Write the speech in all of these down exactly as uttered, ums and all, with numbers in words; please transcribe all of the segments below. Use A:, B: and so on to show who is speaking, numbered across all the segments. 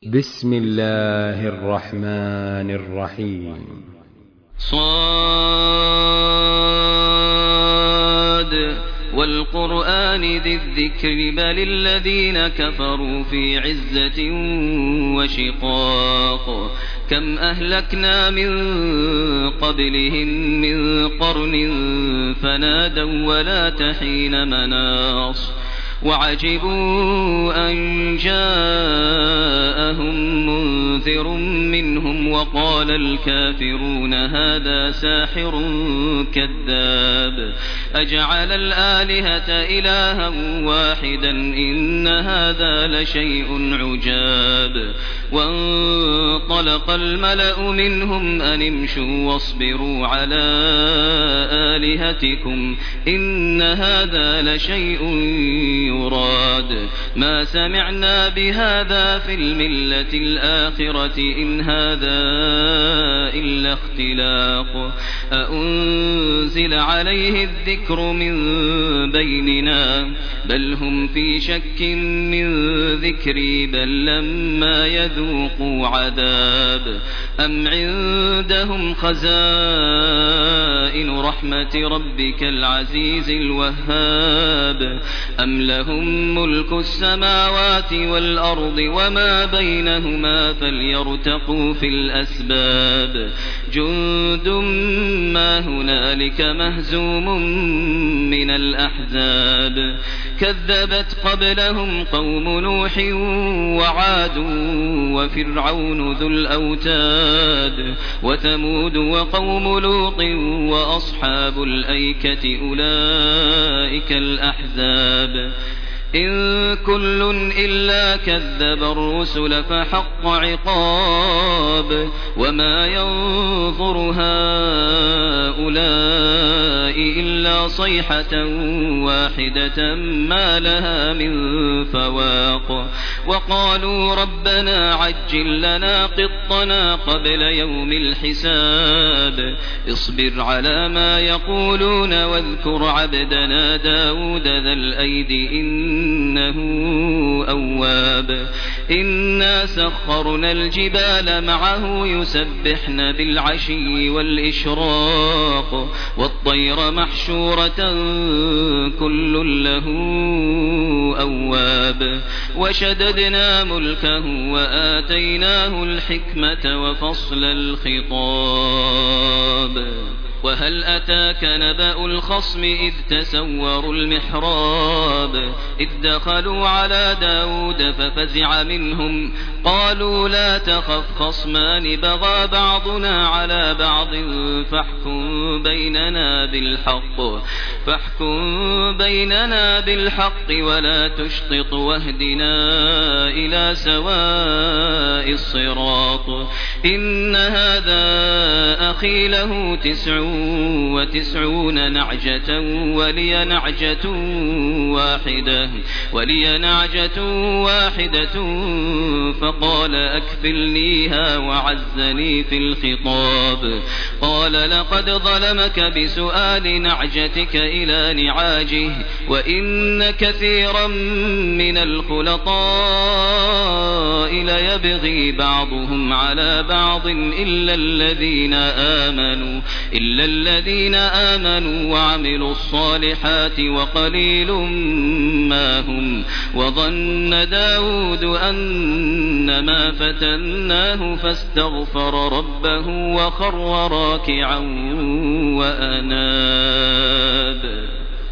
A: بسم الله الرحمن الرحيم.
B: صاد والقرآن ذي الذكر بل الذين كفروا في عزة وشقاق كم أهلكنا من قبلهم من قرن فنادوا ولا تحين مناص وعجبوا أن جاءهم منذر منهم وقال الكافرون هذا ساحر كذاب أجعل الآلهة إلها واحدا إن هذا لشيء عجاب وانطلق الملأ منهم أن امشوا واصبروا على آلهتكم إن هذا لشيء يراد ما سمعنا بهذا في الملة الآخرة إن هذا إلا اختلاق أأنزل عليه الذكر من بيننا بل هم في شك من ذكري بل لما يذوقوا عذاب أم عندهم خزائن رحمة ربك العزيز الوهاب أم لهم ملك السماوات والأرض وما بينهما فليرتقوا في الأسباب جند ما هنالك مهزوم من الأحزاب كذبت قبلهم قوم نوح وعاد وفرعون ذو الأوتاد وثمود وقوم لوط وأصحاب الأيكة أولئك الأحزاب إن كل إلا كذب الرسل فحق عقاب وما ينظر هؤلاء إلا صيحة واحدة ما لها من فواق وقالوا ربنا عجل لنا قطنا قبل يوم الحساب اصبر على ما يقولون واذكر عبدنا داود ذا الأيد إن إنه أواب إنا سخرنا الجبال معه يسبحن بالعشي والإشراق والطير محشورة كل له أواب وشددنا ملكه وآتيناه الحكمة وفصل الخطاب وهل أتاك نبأ الخصم إذ تسوروا المحراب إذ دخلوا على داود ففزع منهم قالوا لا تخف خصمان بغى بعضنا على بعض فاحكم بيننا بالحق فاحكم بيننا بالحق ولا تشطط واهدنا إلى سواء الصراط إن هذا أخي له تسع وتسعون نعجة ولي نعجة واحدة ولي نعجة واحدة فقال أكفلنيها وعزني في الخطاب قال لقد ظلمك بسؤال نعجتك إلى نعاجه وإن كثيرا من الخلطاء ليبغي بعضهم على بعض إلا الذين آمنوا إلا الذين آمنوا وعملوا الصالحات وقليل ما هم وظن داود أنما فتناه فاستغفر ربه وخر راكعا وأناب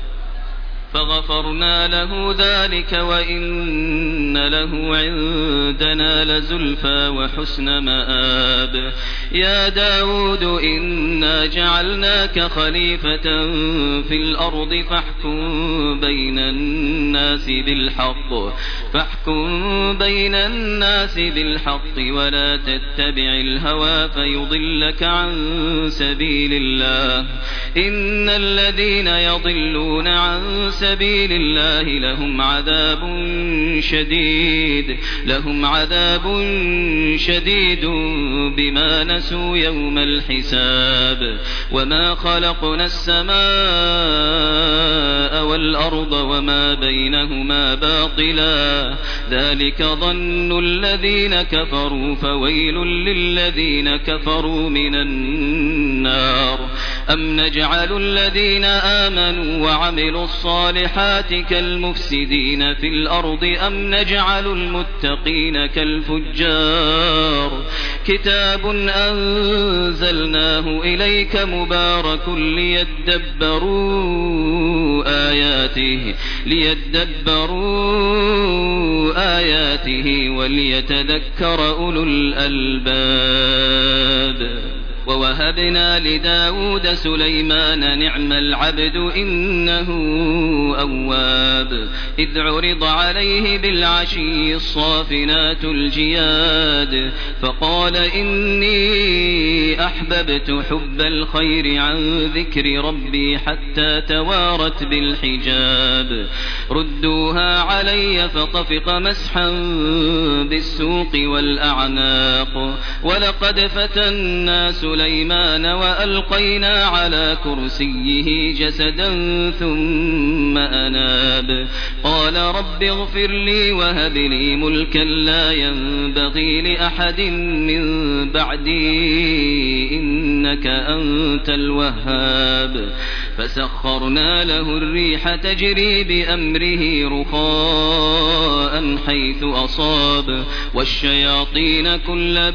B: فغفرنا له ذلك وإن له عندنا لزلفى وحسن مآب يا داود إنا جعلناك خليفة في الأرض فاحكم بين الناس بالحق فاحكم بين الناس بالحق ولا تتبع الهوى فيضلك عن سبيل الله إن الذين يضلون عن سبيل الله لهم عذاب شديد لهم عذاب شديد بما نسوا يوم الحساب وما خلقنا السماء والأرض وما بينهما باطلا ذلك ظن الذين كفروا فويل للذين كفروا من النار أم نجعل الذين آمنوا وعملوا الصالحات كالمفسدين في الأرض أم نجعل المتقين كالفجار كتاب أنزلناه إليك مبارك ليدبروا آياته ليدبروا آياته وليتذكر أولو الألباب ووهبنا لداود سليمان نعم العبد إنه أواب إذ عرض عليه بالعشي الصافنات الجياد فقال إني أحببت حب الخير عن ذكر ربي حتى توارت بالحجاب ردوها علي فطفق مسحا بالسوق والأعناق ولقد فتنا سليمان وألقينا على كرسيه جسدا ثم أناب قال رب اغفر لي وهب لي ملكا لا ينبغي لأحد من بعدي إنك أنت الوهاب فسخرنا له الريح تجري بأمره رخاء حيث أصاب والشياطين كل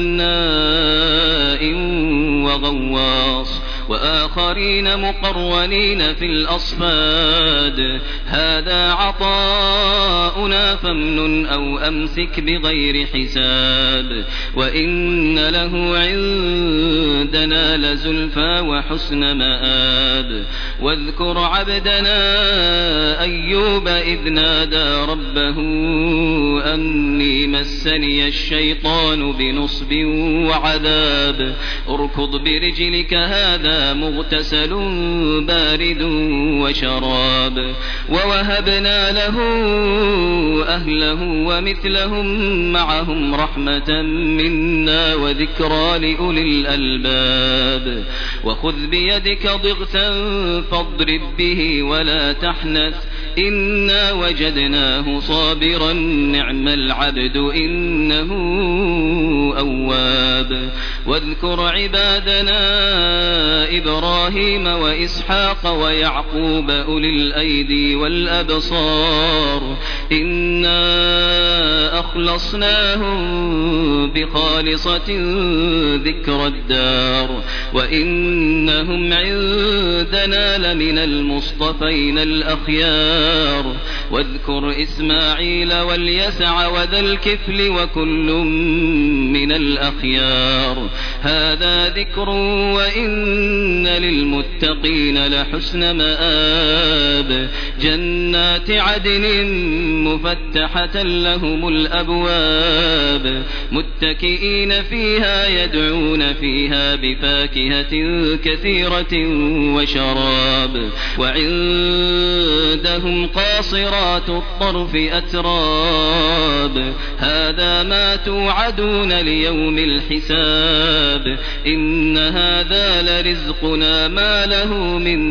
B: بناء وغواص وآخرين مقرنين في الأصفاد هذا عطاؤنا فامنن أو أمسك بغير حساب وإن له عندنا لزلفى وحسن مآب واذكر عبدنا أيوب إذ نادى ربه أني مسني الشيطان بنصب وعذاب اركض برجلك هذا مغتسل بارد وشراب ووهبنا له أهله ومثلهم معهم رحمة منا وذكرى لأولي الألباب وخذ بيدك ضغثا فاضرب به ولا تحنث إنا وجدناه صابرا نعم العبد إنه أواب واذكر عبادنا إبراهيم وإسحاق ويعقوب أولي الأيدي والأبصار إنا أخلصناهم بخالصة ذكر الدار وإنهم عندنا لمن المصطفين الأخيار واذكر إسماعيل واليسع وذا الكفل وكل من الأخيار هذا ذكر وإن للمتقين لحسن مآب جنات عدن مفتحة لهم الأبواب متكئين فيها يدعون فيها بفاكهة كثيرة وشراب وعندهم قاصرات الطرف أتراب هذا ما توعدون ليوم الحساب إن هذا لرزقنا ما له من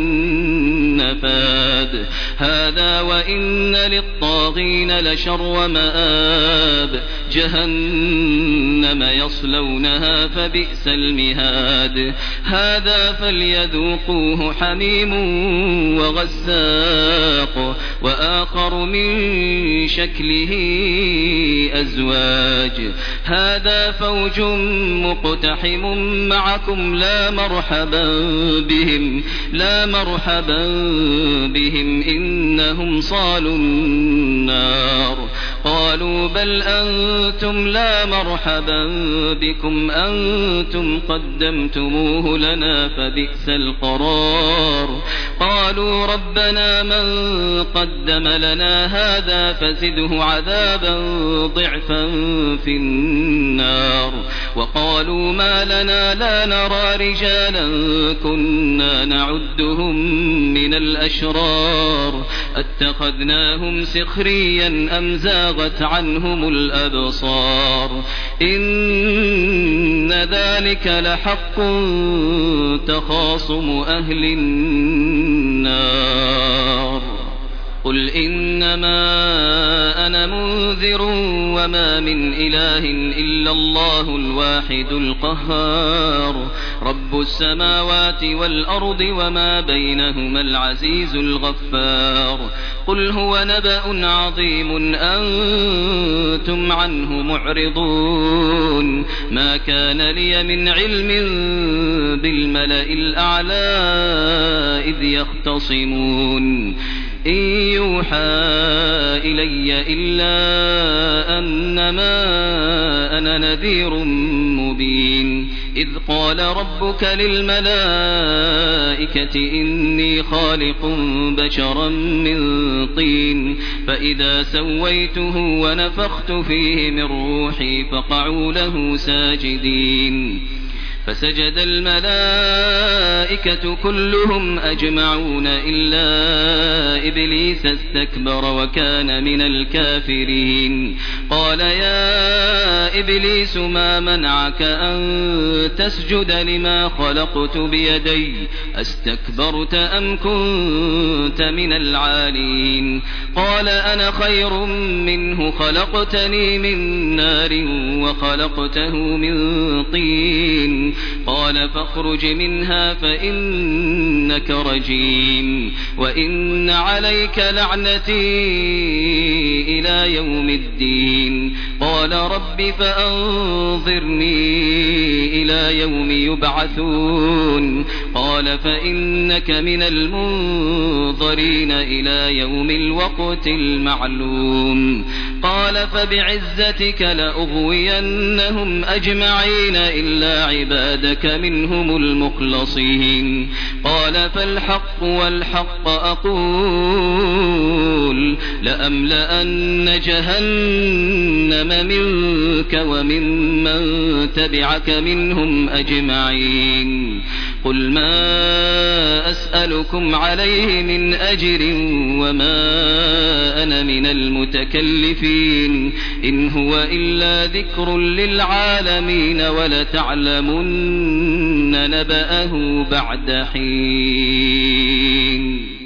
B: نفاد هذا وإن للطاغين لشر مآب جهنم يصلونها فبئس المهاد هذا فليذوقوه حميم وغساق وآخر من شكله أزواج هذا فوج مقتحم معكم لا مرحبا بهم لا مرحبا بهم إنهم صالوا النار قالوا بل أنتم لا مرحبا بكم أنتم قدمتموه لنا فبئس القرار قالوا ربنا من قد قدم لنا هذا فزده عذابا ضعفا في النار. وقالوا ما لنا لا نرى رجالا كنا نعدهم من الأشرار اتخذناهم سخريا أم زاغت عنهم الأبصار إن ذلك لحق تخاصم أهل النار. قل إنما أنا منذر وما من إله إلا الله الواحد القهار رب السماوات والأرض وما بينهما العزيز الغفار. قل هو نبأ عظيم أنتم عنه معرضون ما كان لي من علم بالملأ الأعلى إذ يختصمون إن يوحى إلي إلا أنما أنا نذير مبين. إذ قال ربك للملائكة إني خالق بشرا من طين فإذا سويته ونفخت فيه من روحي فقعوا له ساجدين. فسجد الملائكة كلهم أجمعون إلا إبليس استكبر وكان من الكافرين. قال يا إبليس ما منعك أن تسجد لما خلقت بيدي أستكبرت أم كنت من العالين. قال أنا خير منه خلقتني من نار وخلقته من طين قال فاخرج منها فإنك رجيم وإن عليك لعنتي إلى يوم الدين. قال رب فأنظرني إلى يوم يبعثون. قال فإنك من المنظرين إلى يوم الوقت المعلوم. قال فبعزتك لأغوينهم أجمعين إلا عبادك منهم المخلصين. قال فالحق والحق أقول لأملأن جهنم منك وممن تبعك منهم أجمعين. قل ما أسألكم عليه من أجر وما أنا من المتكلفين إن هو إلا ذكر للعالمين ولتعلمن نبأه بعد حين.